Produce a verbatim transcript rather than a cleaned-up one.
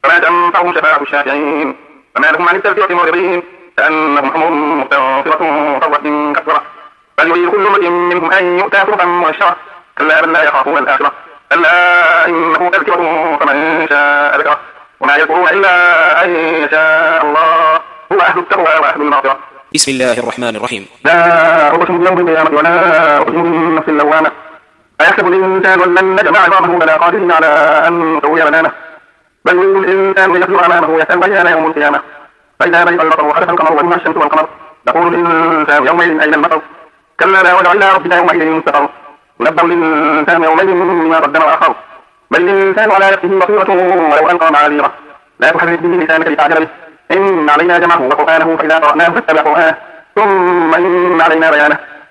فما تنفعهم شفاعة الشافعين فما لهم عن التذكرة معرضين كأنهم حمر مستنفرة فرة كثرة بل يريد كل امرئ منهم أن يؤتى صحفا منشرة كلا بل لا يخافون الآخرة كلا إنه تذكرة فمن شاء ذكره وما يذكرون إلا أن يشاء الله هو أهل التقوى وأهل المغفرة. بسم الله الرحمن الرحيم. لا أقسم بيوم القيامة ولا أقسم بالنفس اللوامة أيحسب الإنسان أن لن نجمع عظامه بلا قادرين على أن نسوي بنانه بل يريد الإنسان ليصبر أمامه يسأل أيان يوم القيامة فإذا برق البصر وخسف القمر وجمع الشمس والقمر يقول الإنسان يومئذ أين المطر كلا لا وجع إلى ربنا يومئذ مستقر ينبأ الإنسان يومئذ بما قدم وأخر بل الإنسان على نفسه بصيرة ولو ألقى معاذيره لا تحرك به لسانك لتعجل به إن علينا جمعه وقرآنه فإذا قرأناه فاتبع قرآنه ثم إن علينا بيانه